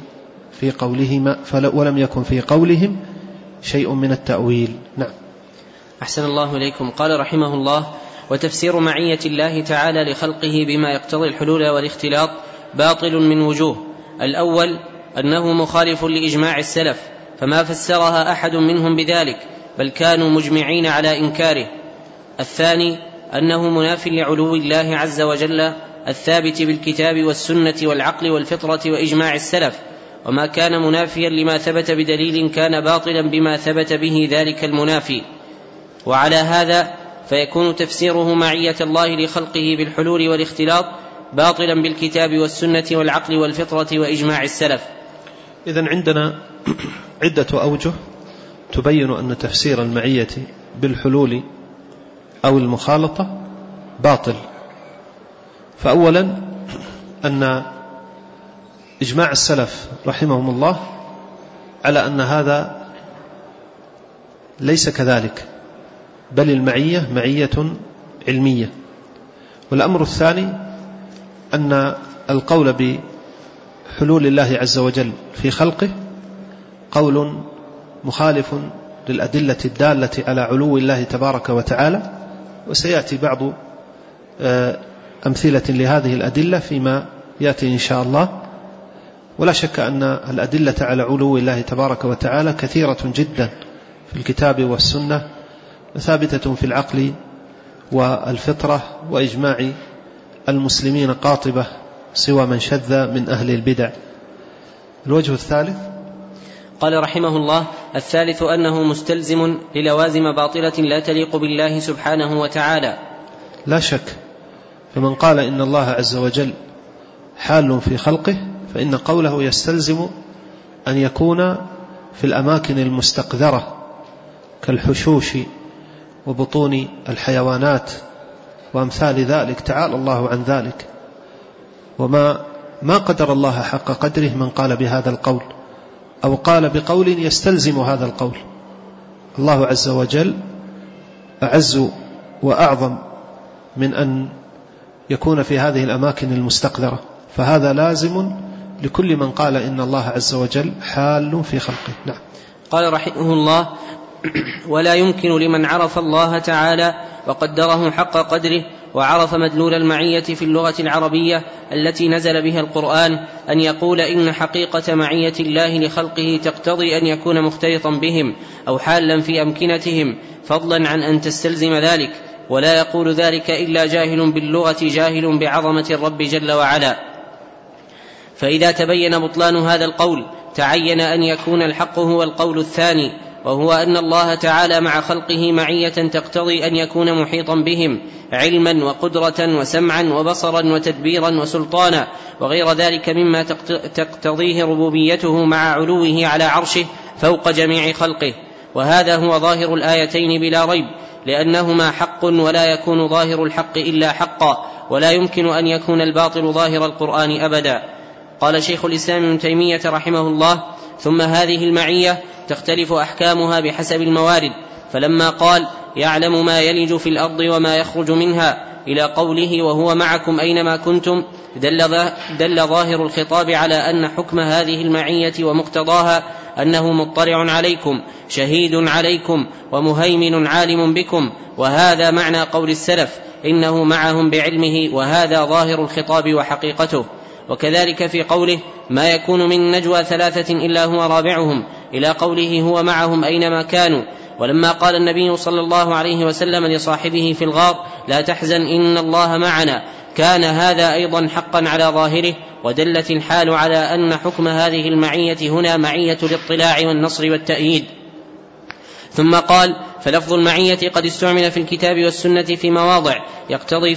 يكن في قولهم شيء من التأويل. نعم. أحسن الله إليكم. قال رحمه الله: وتفسير معية الله تعالى لخلقه بما يقتضي الحلول والاختلاط باطل من وجوه. الأول أنه مخالف لإجماع السلف، فما فسرها أحد منهم بذلك، بل كانوا مجمعين على إنكاره. الثاني أنه مناف لعلو الله عز وجل الثابت بالكتاب والسنة والعقل والفطرة وإجماع السلف، وما كان منافيا لما ثبت بدليل كان باطلا بما ثبت به ذلك المنافي. وعلى هذا فيكون تفسيره معية الله لخلقه بالحلول والاختلاط باطلا بالكتاب والسنة والعقل والفطرة وإجماع السلف. إذن عندنا عدة أوجه تبين أن تفسير المعية بالحلول أو المخالطة باطل. فأولا أن إجماع السلف رحمهم الله على أن هذا ليس كذلك، بل المعية معية علمية. والأمر الثاني أن القول بحلول الله عز وجل في خلقه قول مخالف للأدلة الدالة على علو الله تبارك وتعالى، وسيأتي بعض أمثلة لهذه الأدلة فيما يأتي إن شاء الله. ولا شك أن الأدلة على علو الله تبارك وتعالى كثيرة جدا في الكتاب والسنة، ثابتة في العقل والفطرة وإجماع المسلمين قاطبة سوى من شذ من أهل البدع. الوجه الثالث قال رحمه الله: الثالث أنه مستلزم للوازم باطلة لا تليق بالله سبحانه وتعالى. لا شك، فمن قال إن الله عز وجل حال في خلقه فإن قوله يستلزم أن يكون في الأماكن المستقذرة كالحشوش وبطون الحيوانات وأمثال ذلك، تعالى الله عن ذلك. وما قدر الله حق قدره من قال بهذا القول أو قال بقول يستلزم هذا القول. الله عز وجل أعز وأعظم من أن يكون في هذه الأماكن المستقذرة، فهذا لازم لكل من قال إن الله عز وجل حال في خلقه. نعم. قال رحمه الله: ولا يمكن لمن عرف الله تعالى وقدره حق قدره وعرف مدلول المعية في اللغة العربية التي نزل بها القرآن أن يقول إن حقيقة معية الله لخلقه تقتضي أن يكون مختلطا بهم أو حالا في أمكنتهم، فضلا عن أن تستلزم ذلك. ولا يقول ذلك إلا جاهل باللغة جاهل بعظمة الرب جل وعلا. فإذا تبين بطلان هذا القول تعين أن يكون الحق هو القول الثاني، وهو أن الله تعالى مع خلقه معية تقتضي أن يكون محيطا بهم علما وقدرة وسمعا وبصرا وتدبيرا وسلطانا وغير ذلك مما تقتضيه ربوبيته مع علوه على عرشه فوق جميع خلقه. وهذا هو ظاهر الآيتين بلا ريب، لأنهما حق ولا يكون ظاهر الحق إلا حقا، ولا يمكن أن يكون الباطل ظاهر القرآن أبدا. قال شيخ الإسلام ابن تيمية رحمه الله: ثم هذه المعية تختلف أحكامها بحسب الموارد. فلما قال يعلم ما يلج في الأرض وما يخرج منها إلى قوله وهو معكم أينما كنتم دل ظاهر الخطاب على أن حكم هذه المعية ومقتضاها أنه مطلع عليكم شهيد عليكم ومهيمن عالم بكم، وهذا معنى قول السلف إنه معهم بعلمه، وهذا ظاهر الخطاب وحقيقته. وكذلك في قوله ما يكون من نجوى ثلاثة إلا هو رابعهم إلى قوله هو معهم أينما كانوا. ولما قال النبي صلى الله عليه وسلم لصاحبه في الغار لا تحزن إن الله معنا، كان هذا أيضا حقا على ظاهره، ودلت الحال على أن حكم هذه المعية هنا معية الاطلاع والنصر والتأييد. ثم قال: فلفظ المعية قد استعمل في الكتاب والسنة في مواضع يقتضي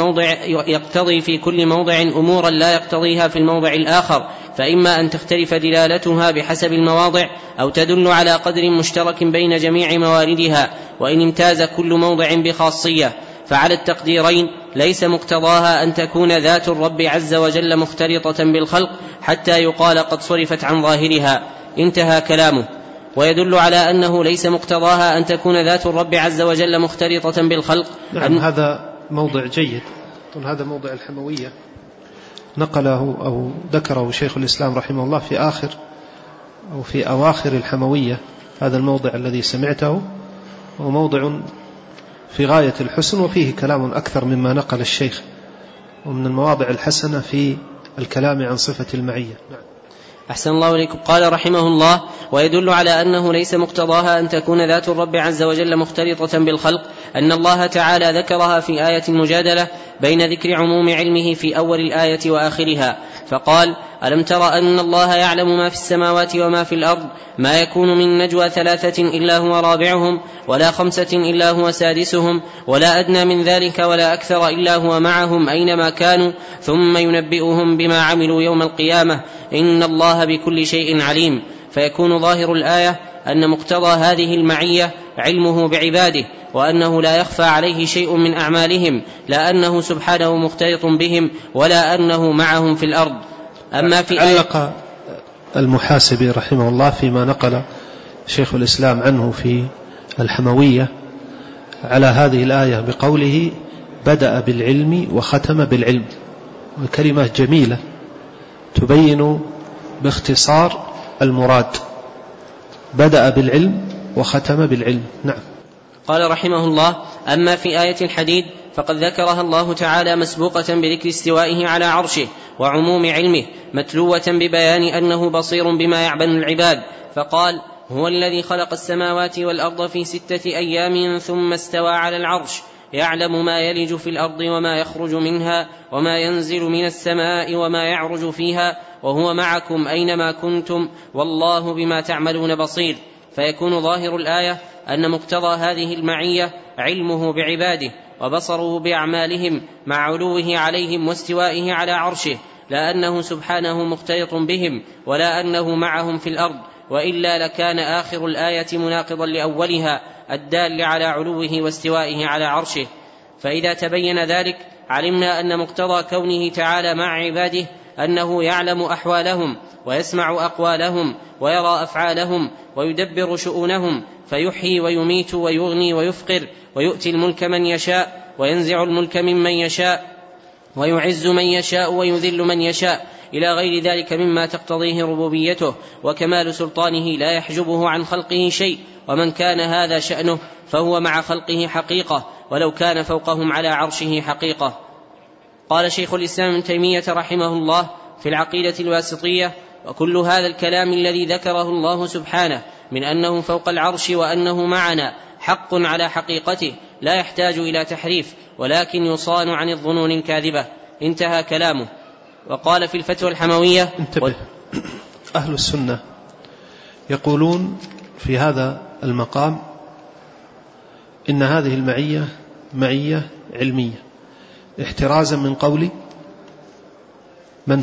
في كل موضع أمورا لا يقتضيها في الموضع الآخر، فإما أن تختلف دلالتها بحسب المواضع أو تدل على قدر مشترك بين جميع مواردها، وإن امتاز كل موضع بخاصية. فعلى التقديرين ليس مقتضاها أن تكون ذات الرب عز وجل مختلطة بالخلق حتى يقال قد صرفت عن ظاهرها. انتهى كلامه. ويدل على أنه ليس مقتضاها أن تكون ذات الرب عز وجل مختلطة بالخلق. نعم، هذا موضع جيد. هذا موضع الحموية نقله أو ذكره شيخ الإسلام رحمه الله في آخر أو في أواخر الحموية. هذا الموضع الذي سمعته هو موضع في غاية الحسن، وفيه كلام أكثر مما نقل الشيخ، ومن المواضع الحسنة في الكلام عن صفة المعية. نعم. أحسن الله إليكم. قال رحمه الله: ويدل على أنه ليس مقتضاها أن تكون ذات الرب عز وجل مختلطة بالخلق أن الله تعالى ذكرها في آية المجادلة بين ذكر عموم علمه في أول الآية وآخرها، فقال: ألم تر أن الله يعلم ما في السماوات وما في الأرض، ما يكون من نجوى 3 إلا هو رابعهم، ولا 5 إلا هو سادسهم، ولا أدنى من ذلك ولا أكثر إلا هو معهم أينما كانوا، ثم ينبئهم بما عملوا يوم القيامة، إن الله بكل شيء عليم. فيكون ظاهر الآية أن مقتضى هذه المعية علمه بعباده، وأنه لا يخفى عليه شيء من أعمالهم، لا أنه سبحانه مختلط بهم ولا أنه معهم في الأرض. أما في علق المحاسبي رحمه الله فيما نقل شيخ الإسلام عنه في الحموية على هذه الآية بقوله: بدأ بالعلم وختم بالعلم. وكلمة جميلة تبين باختصار المراد. بدأ بالعلم وختم بالعلم. نعم. قال رحمه الله: أما في آية الحديد فقد ذكرها الله تعالى مسبوقة بذكر استوائه على عرشه وعموم علمه، متلوة ببيان أنه بصير بما يعمل العباد، فقال: هو الذي خلق السماوات والأرض في 6 أيام ثم استوى على العرش، يعلم ما يلج في الأرض وما يخرج منها وما ينزل من السماء وما يعرج فيها، وهو معكم أينما كنتم والله بما تعملون بصير. فيكون ظاهر الآية أن مقتضى هذه المعية علمه بعباده وبصره بأعمالهم مع علوه عليهم واستوائه على عرشه، لا أنه سبحانه مختلط بهم ولا أنه معهم في الأرض، وإلا لكان آخر الآية مناقضا لأولها الدال على علوه واستوائه على عرشه. فإذا تبين ذلك علمنا أن مقتضى كونه تعالى مع عباده أنه يعلم أحوالهم ويسمع أقوالهم ويرى أفعالهم ويدبر شؤونهم، فيحيي ويميت ويغني ويفقر، ويؤتي الملك من يشاء وينزع الملك ممن يشاء، ويعز من يشاء ويذل من يشاء، إلى غير ذلك مما تقتضيه ربوبيته وكمال سلطانه لا يحجبه عن خلقه شيء. ومن كان هذا شأنه فهو مع خلقه حقيقة، ولو كان فوقهم على عرشه حقيقة. قال شيخ الإسلام ابن تيمية رحمه الله في العقيدة الواسطية: وكل هذا الكلام الذي ذكره الله سبحانه من أنه فوق العرش وأنه معنا حق على حقيقته، لا يحتاج إلى تحريف، ولكن يصان عن الظنون الكاذبة. انتهى كلامه. وقال في الفتوى الحموية: أهل السنة يقولون في هذا المقام إن هذه المعية معية علمية احترازا من قول من؟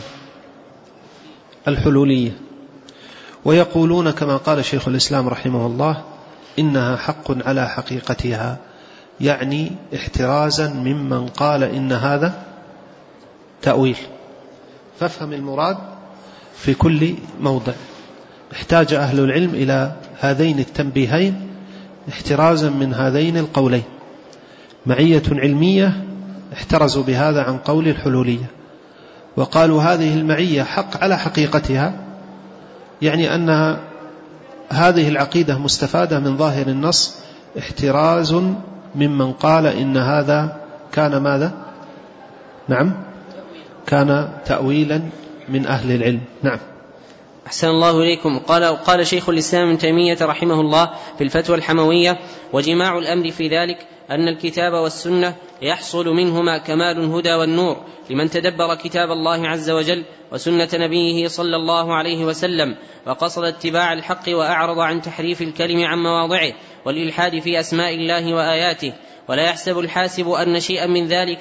الحلولية. ويقولون كما قال شيخ الإسلام رحمه الله: إنها حق على حقيقتها، يعني احترازا ممن قال إن هذا تأويل. فافهم المراد في كل موضع. احتاج أهل العلم إلى هذين التنبيهين احترازا من هذين القولين. معية علمية احترزوا بهذا عن قول الحلولية، وقالوا هذه المعية حق على حقيقتها، يعني أن هذه العقيدة مستفادة من ظاهر النص، احتراز ممن قال إن هذا كان ماذا؟ نعم، كان تأويلا من أهل العلم. نعم. أحسن الله إليكم. قال شيخ الإسلام ابن تيمية رحمه الله في الفتوى الحموية: وجماع الأمر في ذلك أن الكتاب والسنة يحصل منهما كمال الهدى والنور لمن تدبر كتاب الله عز وجل وسنة نبيه صلى الله عليه وسلم وقصد اتباع الحق وأعرض عن تحريف الكلم عن مواضعه والإلحاد في أسماء الله وآياته. ولا يحسب الحاسب أن شيئا من ذلك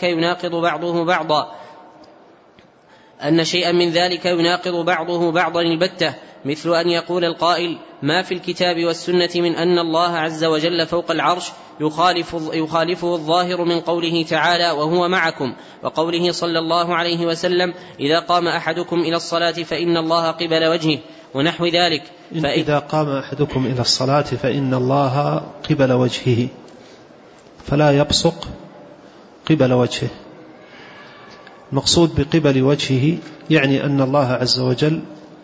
يناقض بعضه بعضا البتة، مثل أن يقول القائل: ما في الكتاب والسنة من أن الله عز وجل فوق العرش يخالفه الظاهر من قوله تعالى: وهو معكم، وقوله صلى الله عليه وسلم: إذا قام أحدكم إلى الصلاة فإن الله قبل وجهه، ونحو ذلك. إذا قام أحدكم إلى الصلاة فإن الله قبل وجهه، فلا يبصق قبل وجهه. المقصود بقبل وجهه يعني أن الله عز وجل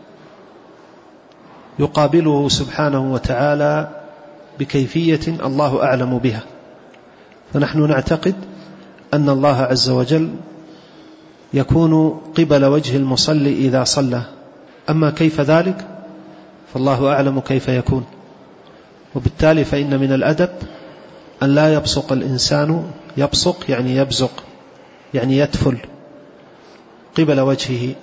يقابله سبحانه وتعالى بكيفية الله أعلم بها، فنحن نعتقد أن الله عز وجل يكون قبل وجه المصلي إذا صلى، أما كيف ذلك فالله أعلم كيف يكون. وبالتالي فإن من الأدب أن لا يبصق الإنسان، يبصق يعني يبزق يعني يتفل قبل وجهه.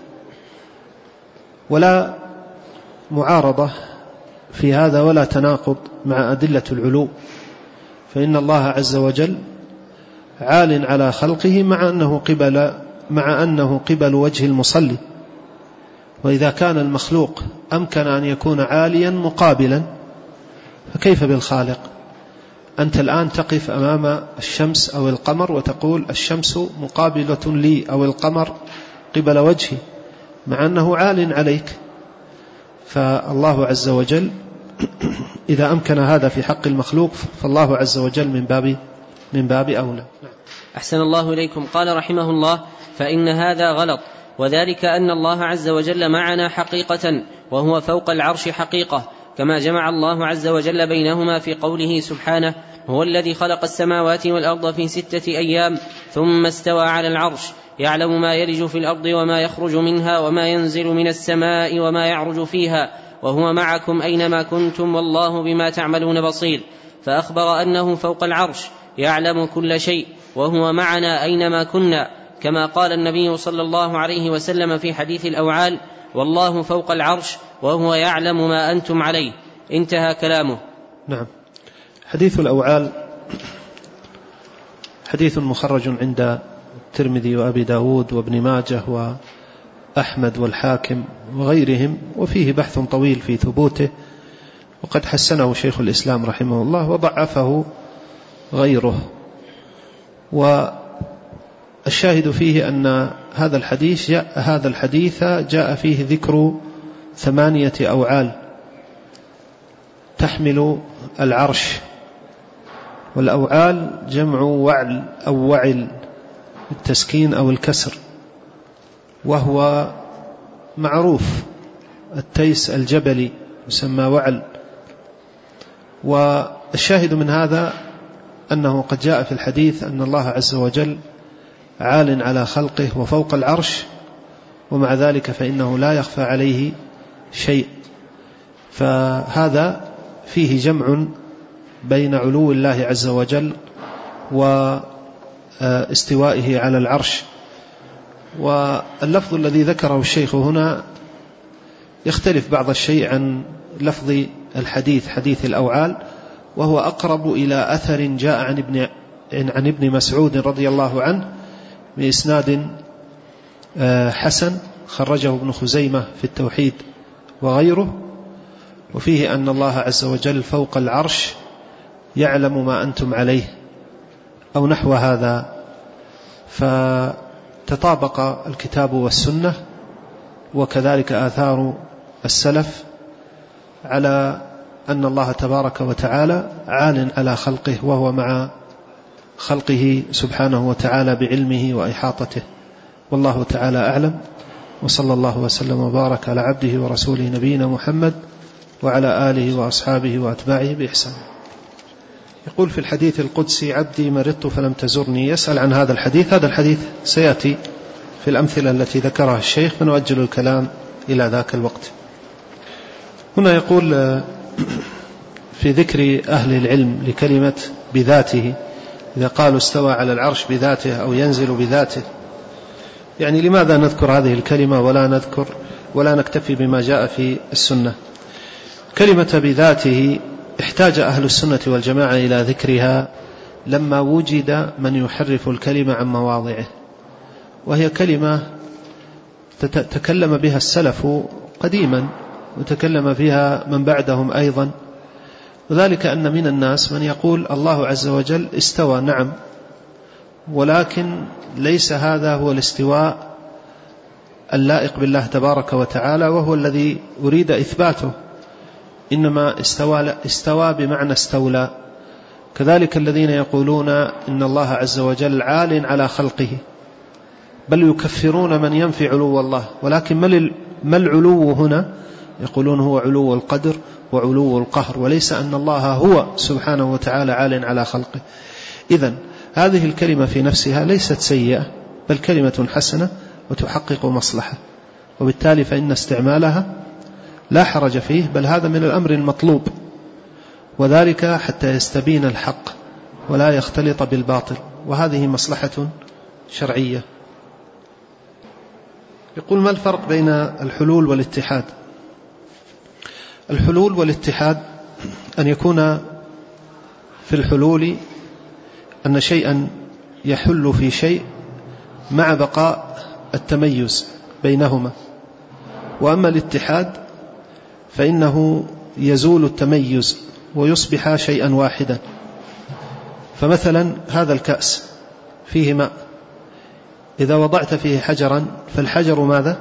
ولا معارضة في هذا ولا تناقض مع أدلة العلو، فإن الله عز وجل عال على خلقه مع أنه قبل وجه المصلي. وإذا كان المخلوق أمكن أن يكون عاليا مقابلا، فكيف بالخالق؟ أنت الآن تقف أمام الشمس أو القمر وتقول الشمس مقابلة لي أو القمر قبل وجهي، مع أنه عال عليك. فالله عز وجل إذا أمكن هذا في حق المخلوق فالله عز وجل من باب أولى. أحسن الله إليكم. قال رحمه الله: فإن هذا غلط، وذلك أن الله عز وجل معنا حقيقة وهو فوق العرش حقيقة، كما جمع الله عز وجل بينهما في قوله سبحانه: هو الذي خلق السماوات والأرض في 6 أيام ثم استوى على العرش، يعلم ما يلج في الأرض وما يخرج منها وما ينزل من السماء وما يعرج فيها، وهو معكم أينما كنتم والله بما تعملون بصير. فأخبر أنه فوق العرش يعلم كل شيء وهو معنا أينما كنا، كما قال النبي صلى الله عليه وسلم في حديث الأوعال: والله فوق العرش وهو يعلم ما أنتم عليه. انتهى كلامه. نعم. حديث الأوعال حديث مخرج عند الترمذي وأبي داود وابن ماجه وأحمد والحاكم وغيرهم، وفيه بحث طويل في ثبوته، وقد حسنه شيخ الإسلام رحمه الله وضعفه غيره. والشاهد فيه أن هذا الحديث جاء فيه ذكر 8 أوعال تحمل العرش، والأوعال جمع وعل أو وعل بالتسكين أو الكسر، وهو معروف التيس الجبلي يسمى وعل. والشاهد من هذا أنه قد جاء في الحديث أن الله عز وجل عال على خلقه وفوق العرش، ومع ذلك فإنه لا يخفى عليه شيء. فهذا فيه جمع بين علو الله عز وجل واستوائه على العرش. واللفظ الذي ذكره الشيخ هنا يختلف بعض الشيء عن لفظ الحديث، حديث الأوعال، وهو أقرب إلى أثر جاء عن ابن مسعود رضي الله عنه بإسناد حسن خرجه ابن خزيمة في التوحيد وغيره، وفيه أن الله عز وجل فوق العرش يعلم ما أنتم عليه أو نحو هذا. فتطابق الكتاب والسنة وكذلك آثار السلف على أن الله تبارك وتعالى عال على خلقه، وهو مع خلقه سبحانه وتعالى بعلمه وإحاطته. والله تعالى أعلم، وصلى الله وسلم وبارك على عبده ورسوله نبينا محمد وعلى آله وأصحابه وأتباعه بإحسان. يقول في الحديث القدسي: عبدي مرضت فلم تزرني. يسأل عن هذا الحديث. هذا الحديث سيأتي في الأمثلة التي ذكرها الشيخ، فنؤجل الكلام إلى ذاك الوقت. هنا يقول في ذكر أهل العلم لكلمة بذاته، إذا قالوا استوى على العرش بذاته أو ينزل بذاته، يعني لماذا نذكر هذه الكلمة ولا نكتفي بما جاء في السنة؟ كلمة بذاته احتاج أهل السنة والجماعة إلى ذكرها لما وجد من يحرف الكلمة عن مواضعه، وهي كلمة تكلم بها السلف قديما وتكلم فيها من بعدهم أيضا، وذلك أن من الناس من يقول الله عز وجل استوى، نعم، ولكن ليس هذا هو الاستواء اللائق بالله تبارك وتعالى وهو الذي أريد إثباته، إنما استوى بمعنى استولى. كذلك الذين يقولون إن الله عز وجل عال على خلقه، بل يكفرون من ينفي علو الله، ولكن ما العلو هنا؟ يقولون هو علو القدر وعلو القهر، وليس أن الله هو سبحانه وتعالى عال على خلقه. إذن هذه الكلمة في نفسها ليست سيئة، بل كلمة حسنة وتحقق مصلحة، وبالتالي فإن استعمالها لا حرج فيه، بل هذا من الأمر المطلوب، وذلك حتى يستبين الحق ولا يختلط بالباطل، وهذه مصلحة شرعية. يقول: ما الفرق بين الحلول والاتحاد؟ الحلول والاتحاد أن يكون في الحلول أن شيئا يحل في شيء مع بقاء التميز بينهما، وأما الاتحاد فإنه يزول التميز ويصبح شيئا واحدا. فمثلا هذا الكأس فيه ماء، إذا وضعت فيه حجرا فالحجر ماذا؟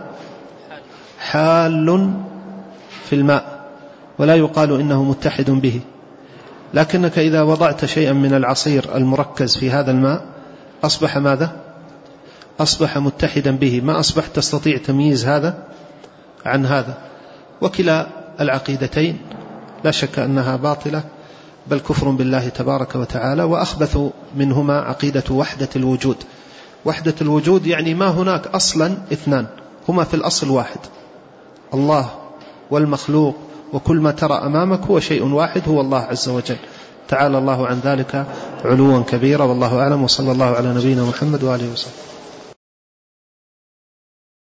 حال في الماء، ولا يقال إنه متحد به. لكنك إذا وضعت شيئا من العصير المركز في هذا الماء أصبح ماذا؟ أصبح متحدا به، ما أصبح تستطيع تمييز هذا عن هذا. وكلا العقيدتين لا شك أنها باطلة، بل كفر بالله تبارك وتعالى، وأخبث منهما عقيدة وحدة الوجود. وحدة الوجود يعني ما هناك أصلا اثنان، هما في الأصل واحد، الله والمخلوق، وكل ما ترى أمامك هو شيء واحد، هو الله عز وجل، تعالى الله عن ذلك علوا كبيرا. والله أعلم، وصلى الله على نبينا محمد وآله وسلم.